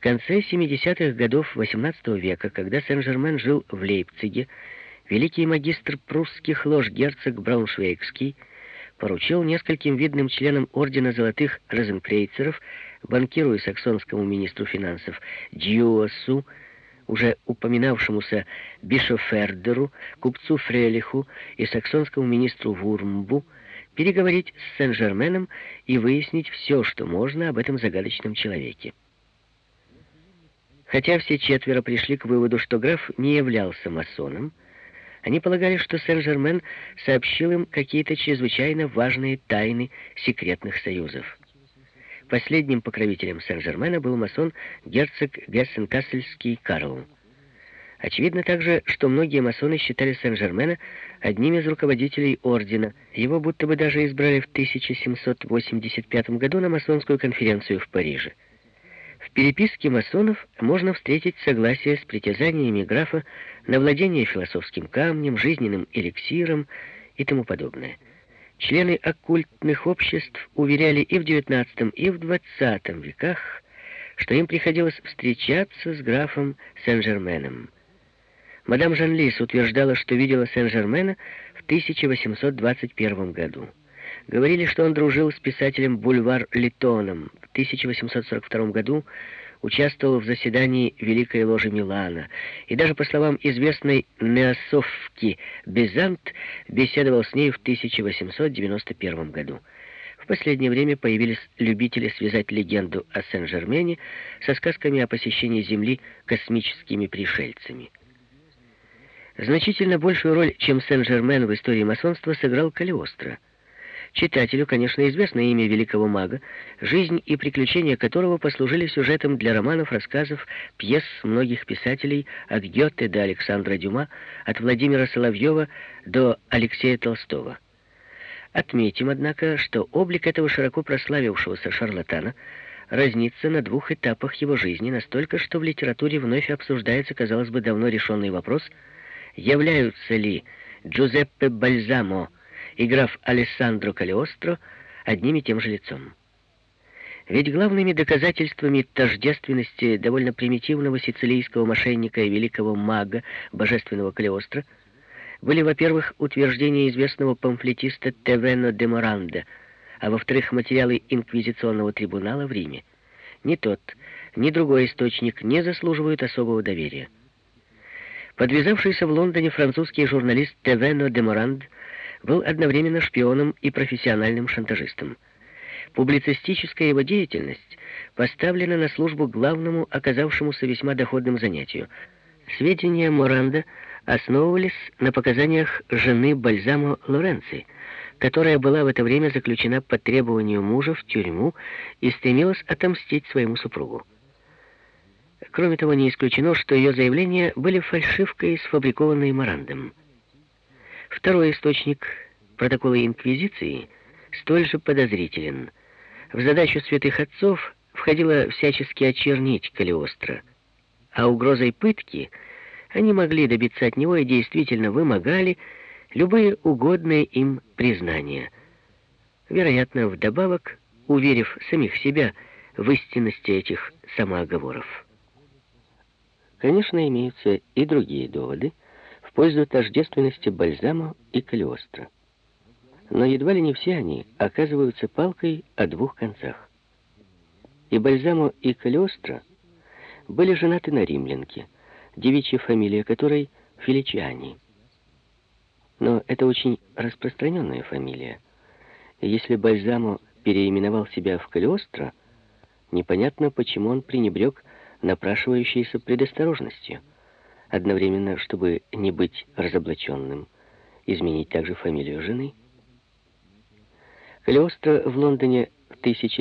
конце 70-х годов XVIII века, когда Сен-Жермен жил в Лейпциге, великий магистр прусских лож герцог Брауншвейгский поручил нескольким видным членам ордена золотых розенкрейцеров, банкиру и саксонскому министру финансов Дьюасу, уже упоминавшемуся Бишофердеру, купцу Фрелиху и саксонскому министру Вурмбу, переговорить с Сен-Жерменом и выяснить все, что можно об этом загадочном человеке. Хотя все четверо пришли к выводу, что граф не являлся масоном, они полагали, что Сен-Жермен сообщил им какие-то чрезвычайно важные тайны секретных союзов. Последним покровителем Сен-Жермена был масон герцог Гессен-Кассельский Карл. Очевидно также, что многие масоны считали Сен-Жермена одним из руководителей ордена. Его будто бы даже избрали в 1785 году на масонскую конференцию в Париже. В переписке масонов можно встретить согласие с притязаниями графа на владение философским камнем, жизненным эликсиром и тому подобное. Члены оккультных обществ уверяли и в XIX, и в XX веках, что им приходилось встречаться с графом Сен-Жерменом. Мадам Жанлис утверждала, что видела Сен-Жермена в 1821 году. Говорили, что он дружил с писателем Бульвар Литоном. В 1842 году участвовал в заседании Великой Ложи Милана. И даже, по словам известной неософки Безант, беседовал с ней в 1891 году. В последнее время появились любители связать легенду о Сен-Жермене со сказками о посещении Земли космическими пришельцами. Значительно большую роль, чем Сен-Жермен в истории масонства, сыграл Калиостро. Читателю, конечно, известно имя великого мага, жизнь и приключения которого послужили сюжетом для романов, рассказов, пьес многих писателей, от Гёте до Александра Дюма, от Владимира Соловьева до Алексея Толстого. Отметим, однако, что облик этого широко прославившегося шарлатана разнится на двух этапах его жизни настолько, что в литературе вновь обсуждается, казалось бы, давно решенный вопрос, являются ли Джузеппе Бальзамо и граф Алессандро Калиостро одним и тем же лицом. Ведь главными доказательствами тождественности довольно примитивного сицилийского мошенника и великого мага, божественного Калиостро, были, во-первых, утверждения известного памфлетиста Тевено де Моранда, а во-вторых, материалы инквизиционного трибунала в Риме. Ни тот, ни другой источник не заслуживают особого доверия. Подвязавшийся в Лондоне французский журналист Тевено де Моранд был одновременно шпионом и профессиональным шантажистом. Публицистическая его деятельность поставлена на службу главному, оказавшемуся весьма доходным занятию. Сведения Моранда основывались на показаниях жены Бальзамо Лоренци, которая была в это время заключена по требованию мужа в тюрьму и стремилась отомстить своему супругу. Кроме того, не исключено, что ее заявления были фальшивкой, сфабрикованной Морандом. Второй источник, протоколы Инквизиции, столь же подозрителен. В задачу святых отцов входило всячески очернить Калиостро, а угрозой пытки они могли добиться от него и действительно вымогали любые угодные им признания. Вероятно, вдобавок, уверив самих себя в истинности этих самооговоров. Конечно, имеются и другие доводы в пользу тождественности Бальзамо и Калиостро. Но едва ли не все они оказываются палкой о двух концах. И Бальзамо, и Калиостро были женаты на римлянке, девичья фамилия которой Феличиани. Но это очень распространенная фамилия. И если Бальзамо переименовал себя в Калиостро, непонятно, почему он пренебрег напрашивающейся предосторожностью, одновременно, чтобы не быть разоблаченным, изменить также фамилию жены. Калиостро в Лондоне в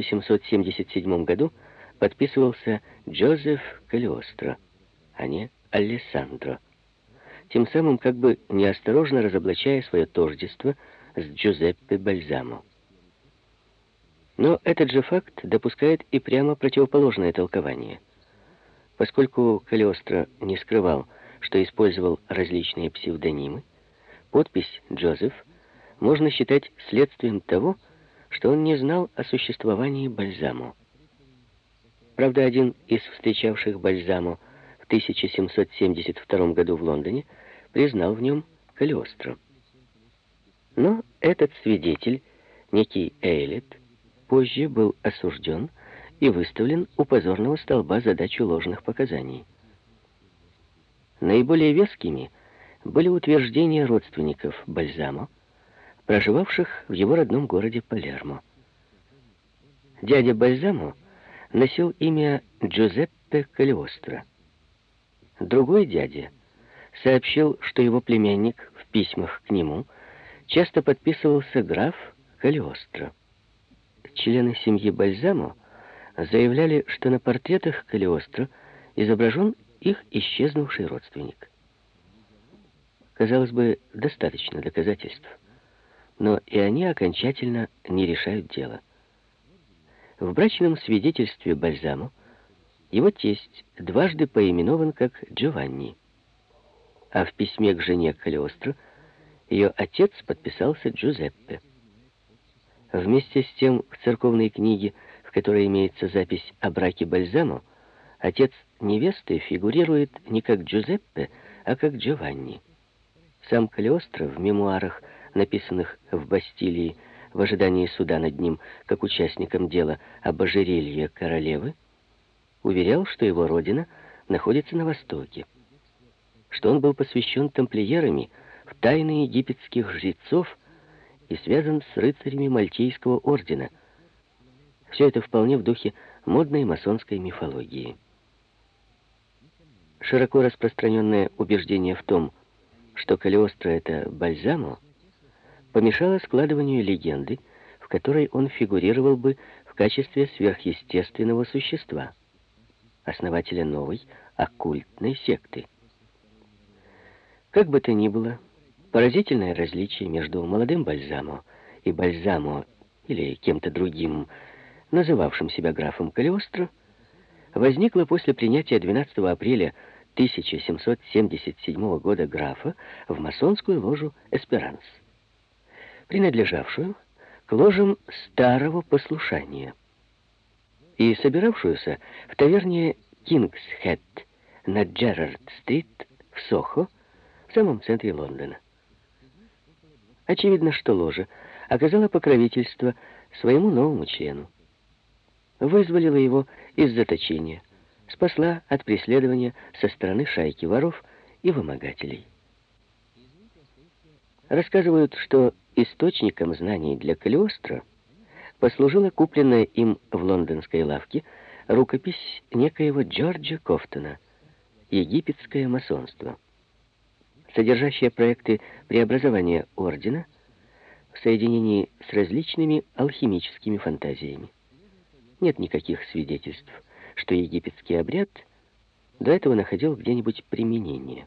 1777 году подписывался Джозеф Калиостро, а не Алессандро, тем самым как бы неосторожно разоблачая свое тождество с Джузеппе Бальзамо. Но этот же факт допускает и прямо противоположное толкование. Поскольку Калиостро не скрывал, что использовал различные псевдонимы, подпись «Джозеф» можно считать следствием того, что он не знал о существовании Бальзамо. Правда, один из встречавших Бальзамо в 1772 году в Лондоне признал в нем Калиостро. Но этот свидетель, некий Эйлет, позже был осужден и выставлен у позорного столба за дачу ложных показаний. Наиболее вескими были утверждения родственников Бальзамо, проживавших в его родном городе Палермо. Дядя Бальзамо носил имя Джузеппе Калиостро. Другой дядя сообщил, что его племянник в письмах к нему часто подписывался граф Калиостро. Члены семьи Бальзамо заявляли, что на портретах Калиостро изображен их исчезнувший родственник. Казалось бы, достаточно доказательств, но и они окончательно не решают дело. В брачном свидетельстве Бальзамо его тесть дважды поименован как Джованни, а в письме к жене Калиостро ее отец подписался Джузеппе. Вместе с тем в церковной книге, в которой имеется запись о браке Бальзамо, отец невесты фигурирует не как Джузеппе, а как Джованни. Сам Калиостро в мемуарах, написанных в Бастилии в ожидании суда над ним, как участником дела об ожерелье королевы, уверял, что его родина находится на Востоке, что он был посвящен тамплиерами в тайны египетских жрецов и связан с рыцарями Мальтийского ордена. Все это вполне в духе модной масонской мифологии. Широко распространенное убеждение в том, что Калиостро — это Бальзамо, помешало складыванию легенды, в которой он фигурировал бы в качестве сверхъестественного существа, основателя новой оккультной секты. Как бы то ни было, поразительное различие между молодым Бальзамо и Бальзамо или кем-то другим, называвшим себя графом Калиостро, возникло после принятия 12 апреля 1777 года графа в масонскую ложу «Эсперанс», принадлежавшую к ложам старого послушания и собиравшуюся в таверне «Кингс-Хед» на Джерард-стрит в Сохо, в самом центре Лондона. Очевидно, что ложа оказала покровительство своему новому члену, вызволила его из заточения, спасла от преследования со стороны шайки воров и вымогателей. Рассказывают, что источником знаний для Калиостро послужила купленная им в лондонской лавке рукопись некоего Джорджа Кофтона «Египетское масонство», содержащая проекты преобразования ордена в соединении с различными алхимическими фантазиями. Нет никаких свидетельств, что египетский обряд до этого находил где-нибудь применение.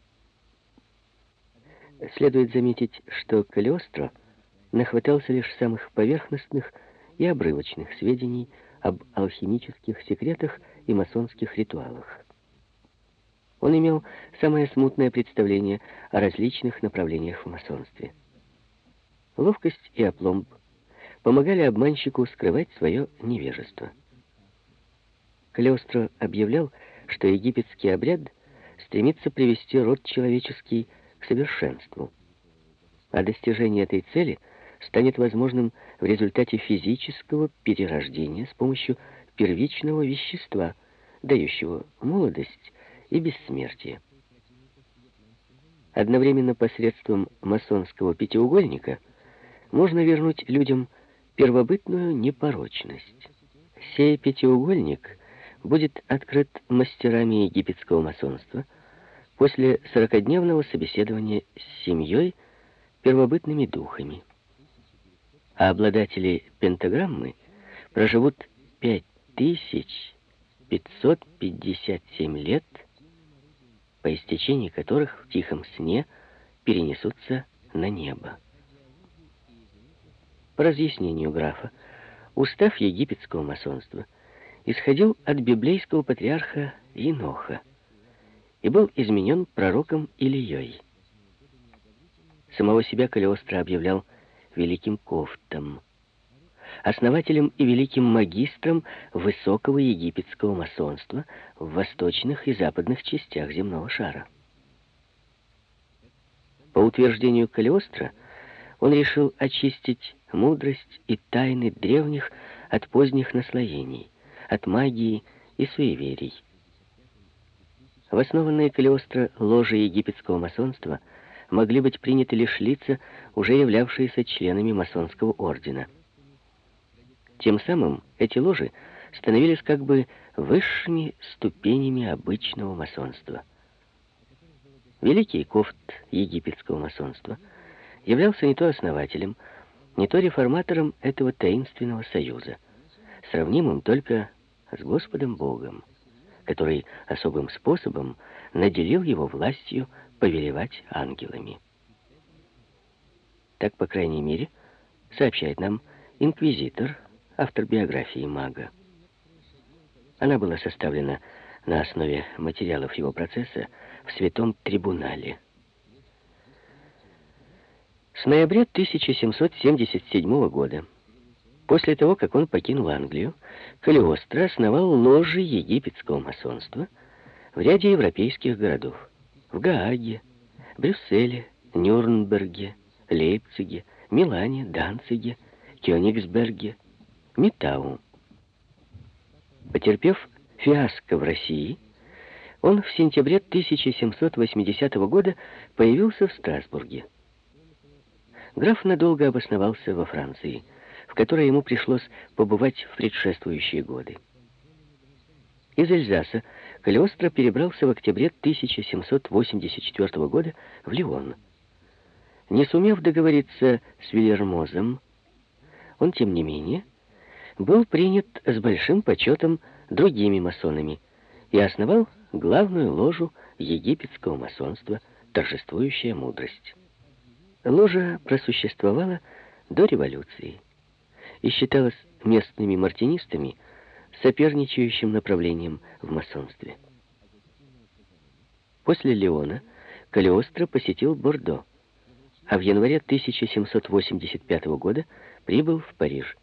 Следует заметить, что Калиостро нахватался лишь самых поверхностных и обрывочных сведений об алхимических секретах и масонских ритуалах. Он имел самое смутное представление о различных направлениях в масонстве. Ловкость и апломб помогали обманщику скрывать свое невежество. Калиостро объявлял, что египетский обряд стремится привести род человеческий к совершенству, а достижение этой цели станет возможным в результате физического перерождения с помощью первичного вещества, дающего молодость и бессмертие. Одновременно посредством масонского пятиугольника можно вернуть людям первобытную непорочность. Сей пятиугольник будет открыт мастерами египетского масонства после 40-дневного собеседования с семьей первобытными духами. А обладатели пентаграммы проживут 5557 лет, по истечении которых в тихом сне перенесутся на небо. По разъяснению графа, устав египетского масонства исходил от библейского патриарха Еноха и был изменен пророком Илией. Самого себя Калиостро объявлял великим Кофтом. основателем и великим магистром высокого египетского масонства в восточных и западных частях земного шара. По утверждению Калиостро, он решил очистить мудрость и тайны древних от поздних наслоений, от магии и суеверий. В основанные Калиостро ложи египетского масонства могли быть приняты лишь лица, уже являвшиеся членами масонского ордена. Тем самым эти ложи становились как бы высшими ступенями обычного масонства. Великий Кофт египетского масонства являлся не то основателем, не то реформатором этого таинственного союза, сравнимым только с Господом Богом, который особым способом наделил его властью повелевать ангелами. Так, по крайней мере, сообщает нам инквизитор, автор биографии мага. Она была составлена на основе материалов его процесса в Святом Трибунале. С ноября 1777 года, после того, как он покинул Англию, Калиостро основал ложи египетского масонства в ряде европейских городов: в Гааге, Брюсселе, Нюрнберге, Лейпциге, Милане, Данциге, Кёнигсберге, Миттау. Потерпев фиаско в России, он в сентябре 1780 года появился в Страсбурге. Граф надолго обосновался во Франции, в которой ему пришлось побывать в предшествующие годы. Из Эльзаса Калиостро перебрался в октябре 1784 года в Лион. Не сумев договориться с Вильермозом, он, тем не менее, был принят с большим почетом другими масонами и основал главную ложу египетского масонства «Торжествующая мудрость». Ложа просуществовала до революции и считалась местными мартинистами соперничающим направлением в масонстве. После Лиона Калиостро посетил Бордо, а в январе 1785 года прибыл в Париж.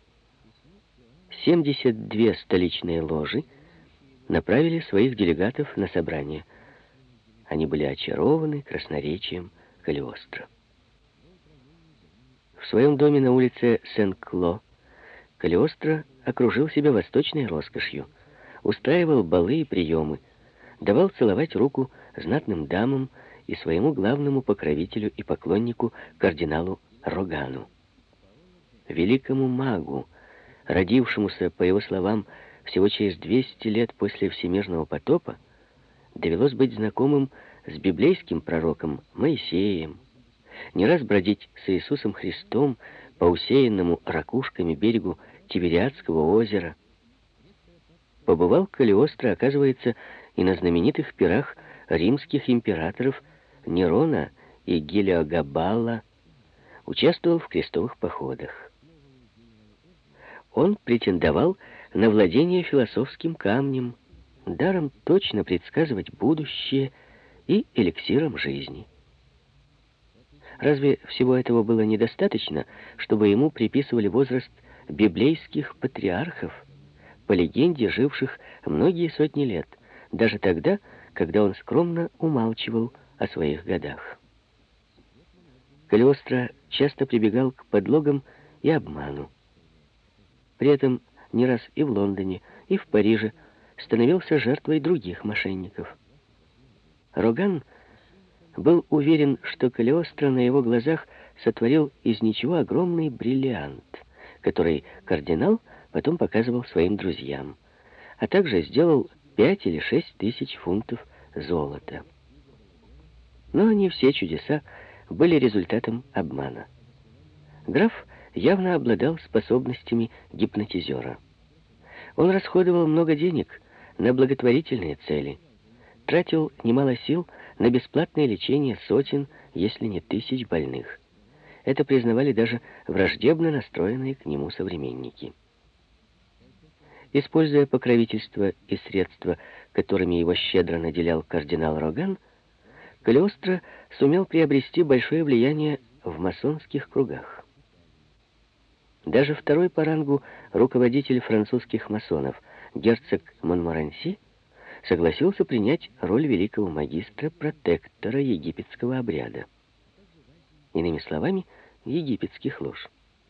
72 столичные ложи направили своих делегатов на собрание. Они были очарованы красноречием Калиостро. В своем доме на улице Сен-Кло Калиостро окружил себя восточной роскошью, устраивал балы и приемы, давал целовать руку знатным дамам и своему главному покровителю и поклоннику кардиналу Рогану. Великому магу, родившемуся, по его словам, всего через 200 лет после всемирного потопа, довелось быть знакомым с библейским пророком Моисеем, не раз бродить с Иисусом Христом по усеянному ракушками берегу Тивериадского озера. Побывал Калиостро, оказывается, и на знаменитых пирах римских императоров Нерона и Гелиогабала, участвовал в крестовых походах. Он претендовал на владение философским камнем, даром точно предсказывать будущее и эликсиром жизни. Разве всего этого было недостаточно, чтобы ему приписывали возраст библейских патриархов, по легенде живших многие сотни лет, даже тогда, когда он скромно умалчивал о своих годах? Калиостро часто прибегал к подлогам и обману. При этом не раз и в Лондоне, и в Париже становился жертвой других мошенников. Роган был уверен, что Калиостро на его глазах сотворил из ничего огромный бриллиант, который кардинал потом показывал своим друзьям, а также сделал 5 или 6 тысяч фунтов золота. Но не все чудеса были результатом обмана. Граф явно обладал способностями гипнотизера. Он расходовал много денег на благотворительные цели, тратил немало сил на бесплатное лечение сотен, если не тысяч больных. Это признавали даже враждебно настроенные к нему современники. Используя покровительство и средства, которыми его щедро наделял кардинал Роган, Калиостро сумел приобрести большое влияние в масонских кругах. Даже второй по рангу руководитель французских масонов, герцог Монморанси, согласился принять роль великого магистра-протектора египетского обряда. Иными словами, египетских лож.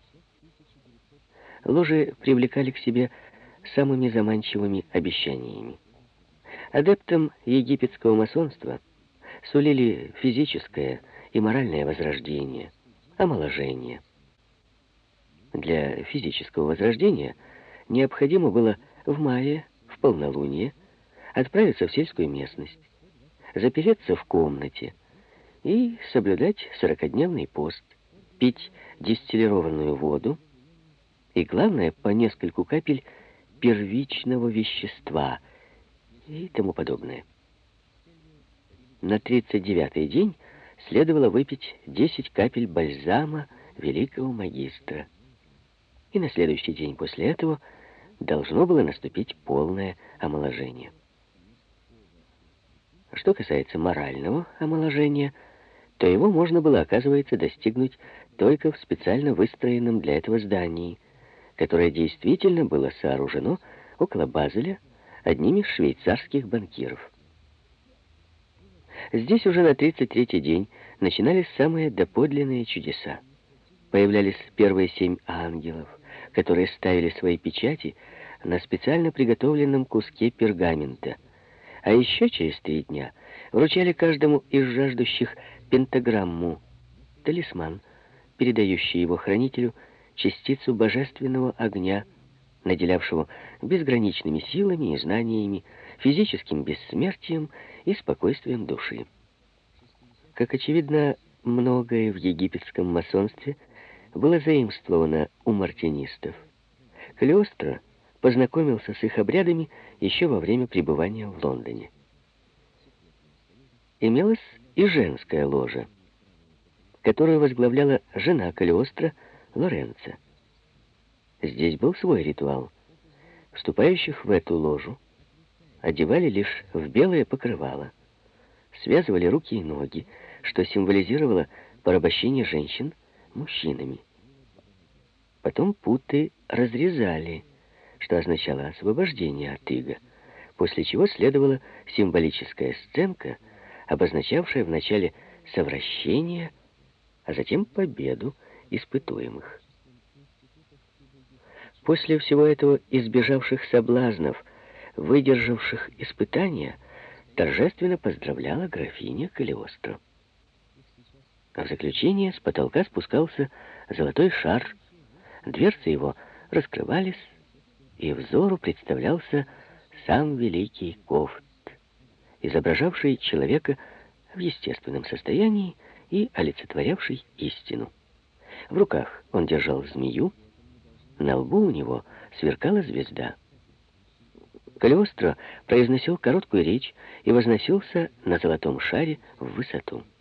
Ложи привлекали к себе самыми заманчивыми обещаниями. Адептам египетского масонства сулили физическое и моральное возрождение, омоложение. Для физического возрождения необходимо было в мае, в полнолуние, отправиться в сельскую местность, запереться в комнате и соблюдать 40-дневный пост, пить дистиллированную воду и, главное, по нескольку капель первичного вещества и тому подобное. На 39-й день следовало выпить 10 капель бальзама великого магистра. И на следующий день после этого должно было наступить полное омоложение. Что касается морального омоложения, то его можно было, оказывается, достигнуть только в специально выстроенном для этого здании, которое действительно было сооружено около Базеля одним из швейцарских банкиров. Здесь уже на 33-й день начинались самые доподлинные чудеса. Появлялись первые 7 ангелов, которые ставили свои печати на специально приготовленном куске пергамента, а еще через 3 дня вручали каждому из жаждущих пентаграмму, талисман, передающий его хранителю частицу божественного огня, наделявшего безграничными силами и знаниями, физическим бессмертием и спокойствием души. Как очевидно, многое в египетском масонстве было заимствовано у мартинистов. Калиостро познакомился с их обрядами еще во время пребывания в Лондоне. Имелась и женская ложа, которую возглавляла жена Калиостро, Лоренцо. Здесь был свой ритуал. Вступающих в эту ложу одевали лишь в белое покрывало, связывали руки и ноги, что символизировало порабощение женщин мужчинами. Потом путы разрезали, что означало освобождение от ига, после чего следовала символическая сценка, обозначавшая вначале совращение, а затем победу испытуемых. После всего этого избежавших соблазнов, выдержавших испытания, торжественно поздравляла графиня Калиостро. А в заключение с потолка спускался золотой шар, дверцы его раскрывались, и взору представлялся сам великий Кофт, изображавший человека в естественном состоянии и олицетворявший истину. В руках он держал змею, на лбу у него сверкала звезда. Калиостро произносил короткую речь и возносился на золотом шаре в высоту.